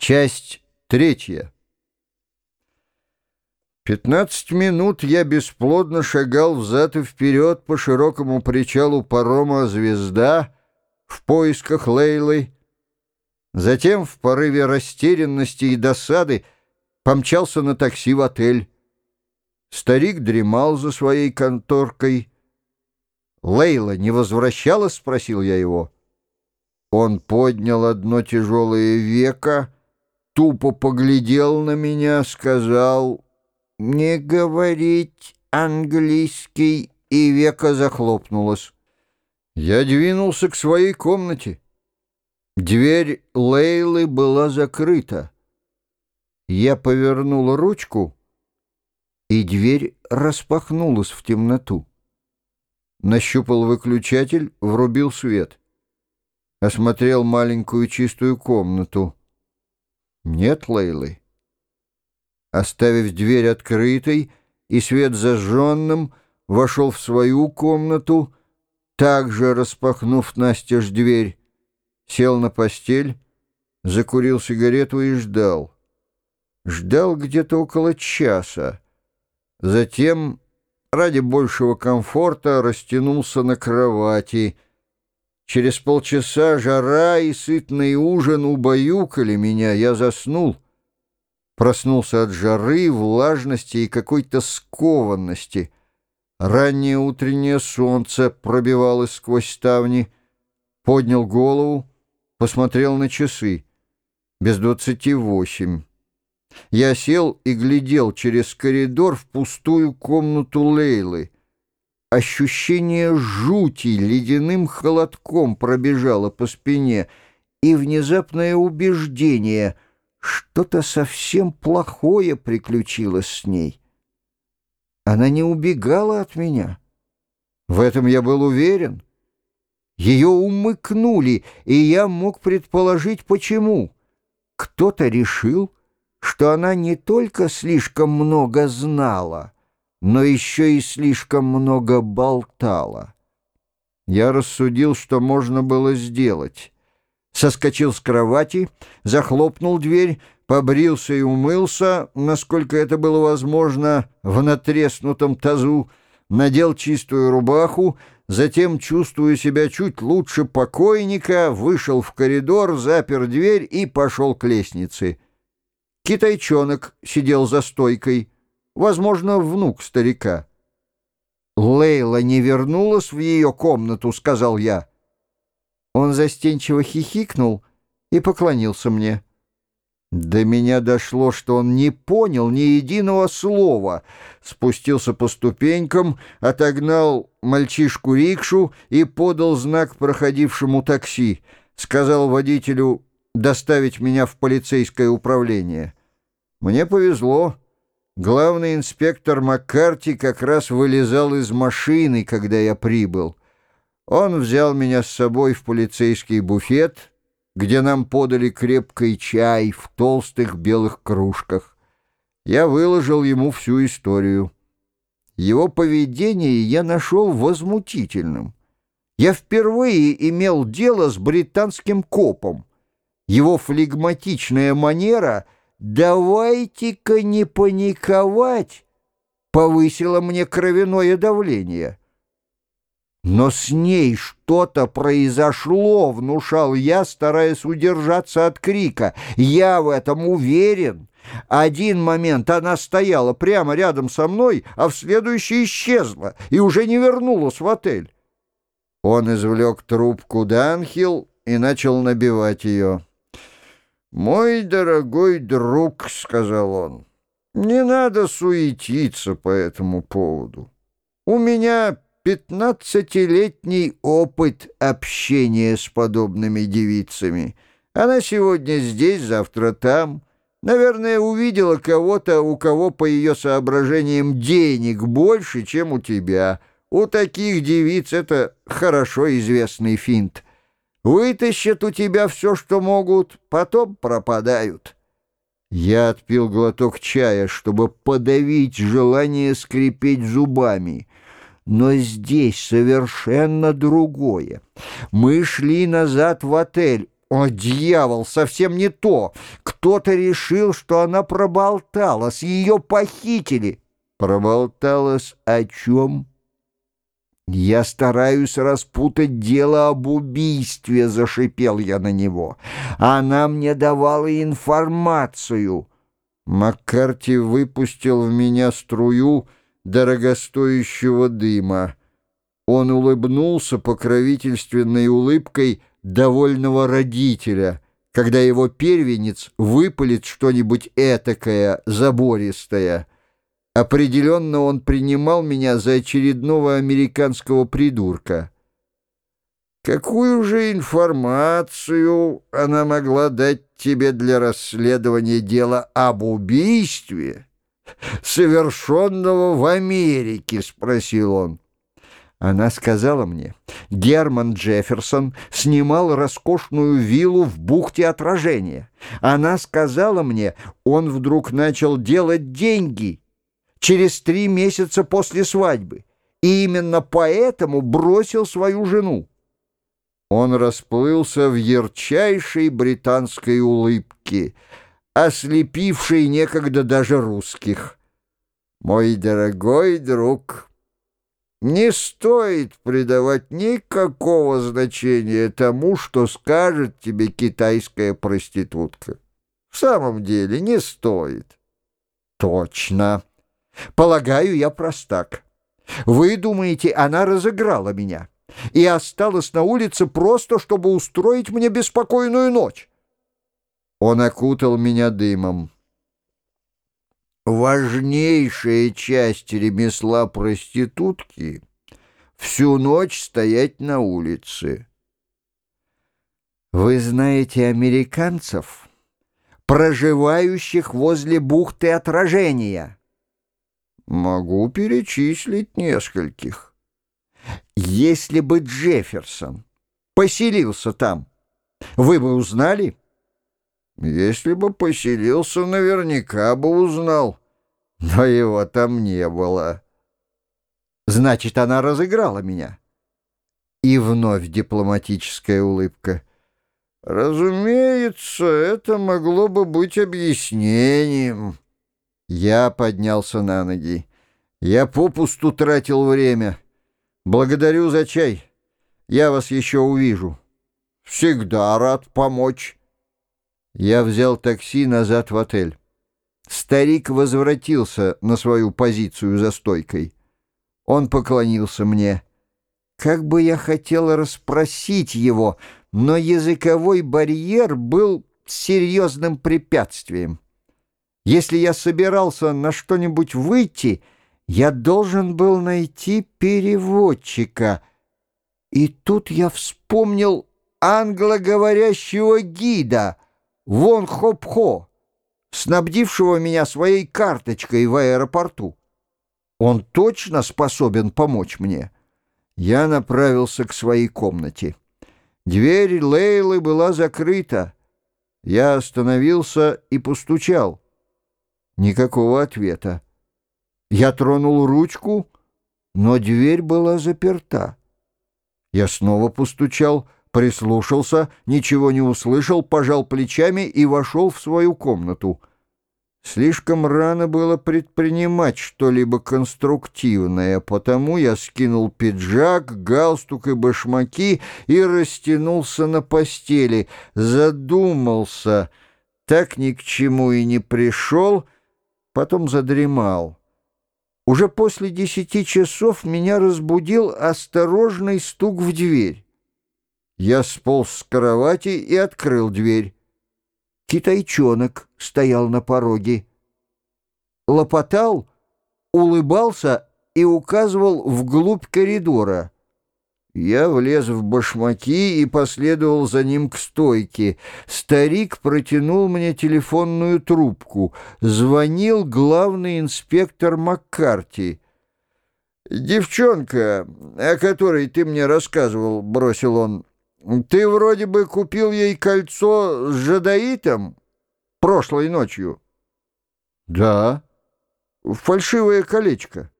Часть третья. 15 минут я бесплодно шагал взад и вперед по широкому причалу парома «Звезда» в поисках Лейлы. Затем в порыве растерянности и досады помчался на такси в отель. Старик дремал за своей конторкой. «Лейла не возвращалась?» — спросил я его. Он поднял одно тяжелое веко, тупо поглядел на меня, сказал: «Не говорить английский», и веко захлопнулось. Я двинулся к своей комнате. Дверь Лейлы была закрыта. Я повернул ручку, и дверь распахнулась в темноту. Нащупал выключатель, врубил свет. Осмотрел маленькую чистую комнату. Нет Лейлы. Оставив дверь открытой и свет зажженным, вошел в свою комнату, также распахнув настежь дверь, сел на постель, закурил сигарету и ждал. Ждал где-то около часа. Затем, ради большего комфорта, растянулся на кровати. Через полчаса жара и сытный ужин убаюкали меня, я заснул. Проснулся от жары, влажности и какой-то скованности. Раннее утреннее солнце пробивалось сквозь ставни. Поднял голову, посмотрел на часы. Без 28. Я сел и глядел через коридор в пустую комнату Лейлы. Ощущение жути ледяным холодком пробежало по спине, и внезапное убеждение — что-то совсем плохое приключилось с ней. Она не убегала от меня. В этом я был уверен. Ее умыкнули, и я мог предположить, почему. Кто-то решил, что она не только слишком много знала, но еще и слишком много болтала. Я рассудил, что можно было сделать. Соскочил с кровати, захлопнул дверь, побрился и умылся, насколько это было возможно, в натреснутом тазу, надел чистую рубаху, затем, чувствуя себя чуть лучше покойника, вышел в коридор, запер дверь и пошел к лестнице. Китайчонок сидел за стойкой, возможно, внук старика. «Лейла не вернулась в ее комнату», — сказал я. Он застенчиво хихикнул и поклонился мне. До меня дошло, что он не понял ни единого слова. Спустился по ступенькам, отогнал мальчишку-рикшу и подал знак проходившему такси. Сказал водителю доставить меня в полицейское управление. Мне повезло. Главный инспектор Маккарти как раз вылезал из машины, когда я прибыл. Он взял меня с собой в полицейский буфет, где нам подали крепкий чай в толстых белых кружках. Я выложил ему всю историю. Его поведение я нашел возмутительным. Я впервые имел дело с британским копом. Его флегматичная манера «давайте-ка не паниковать» повысила мне кровяное давление. Но с ней что-то произошло, внушал я, стараясь удержаться от крика. Я в этом уверен. Один момент она стояла прямо рядом со мной, а в следующий исчезла и уже не вернулась в отель. Он извлек трубку Данхилл и начал набивать ее. «Мой дорогой друг», — сказал он, — «не надо суетиться по этому поводу. У меня 15-летний опыт общения с подобными девицами. Она сегодня здесь, завтра там. Наверное, увидела кого-то, у кого, по ее соображениям, денег больше, чем у тебя. У таких девиц это хорошо известный финт. Вытащат у тебя все, что могут, потом пропадают». Я отпил глоток чая, чтобы подавить желание скрипеть зубами. Но здесь совершенно другое. Мы шли назад в отель, О, дьявол, совсем не то. Кто-то решил, что она проболталась, ее похитили. Проболталась о чем? «Я стараюсь распутать дело об убийстве», — зашипел я на него. «Она мне давала информацию». Маккарти выпустил в меня струю дорогостоящего дыма. Он улыбнулся покровительственной улыбкой довольного родителя, когда его первенец выпалит что-нибудь этакое, забористое. Определенно он принимал меня за очередного американского придурка. «Какую же информацию она могла дать тебе для расследования дела об убийстве, совершенного в Америке?» — спросил он. Она сказала мне, Герман Джефферсон снимал роскошную виллу в бухте Отражения. Она сказала мне, он вдруг начал делать деньги через 3 месяца после свадьбы, и именно поэтому бросил свою жену. Он расплылся в ярчайшей британской улыбке, ослепившей некогда даже русских. «Мой дорогой друг, не стоит придавать никакого значения тому, что скажет тебе китайская проститутка. В самом деле не стоит». «Точно. Полагаю, я простак. Вы думаете, она разыграла меня и осталась на улице просто, чтобы устроить мне беспокойную ночь?» Он окутал меня дымом. «Важнейшая часть ремесла проститутки — всю ночь стоять на улице. Вы знаете американцев, проживающих возле бухты Отражения?» «Могу перечислить нескольких. Если бы Джефферсон поселился там, вы бы узнали?» «Если бы поселился, наверняка бы узнал, но его там не было». «Значит, она разыграла меня?» И вновь дипломатическая улыбка. «Разумеется, это могло бы быть объяснением». Я поднялся на ноги. Я попусту тратил время. Благодарю за чай. Я вас еще увижу. Всегда рад помочь. Я взял такси назад в отель. Старик возвратился на свою позицию за стойкой. Он поклонился мне. Как бы я хотел расспросить его, но языковой барьер был серьезным препятствием. Если я собирался на что-нибудь выйти, я должен был найти переводчика. И тут я вспомнил англоговорящего гида Вон Хоп-Хо, снабдившего меня своей карточкой в аэропорту. Он точно способен помочь мне. Я направился к своей комнате. Дверь Лейлы была закрыта. Я остановился и постучал. Никакого ответа. Я тронул ручку, но дверь была заперта. Я снова постучал, прислушался, ничего не услышал, пожал плечами и вошел в свою комнату. Слишком рано было предпринимать что-либо конструктивное, потому я скинул пиджак, галстук и башмаки и растянулся на постели, задумался, так ни к чему и не пришел, потом задремал. Уже после 10 часов меня разбудил осторожный стук в дверь. Я сполз с кровати и открыл дверь. Китайчонок стоял на пороге. Лопотал, улыбался и указывал вглубь коридора. Я влез в башмаки и последовал за ним к стойке. Старик протянул мне телефонную трубку. Звонил главный инспектор Маккарти. «Девчонка, о которой ты мне рассказывал, — бросил он, — ты вроде бы купил ей кольцо с жадаитом прошлой ночью». «Да, фальшивое колечко».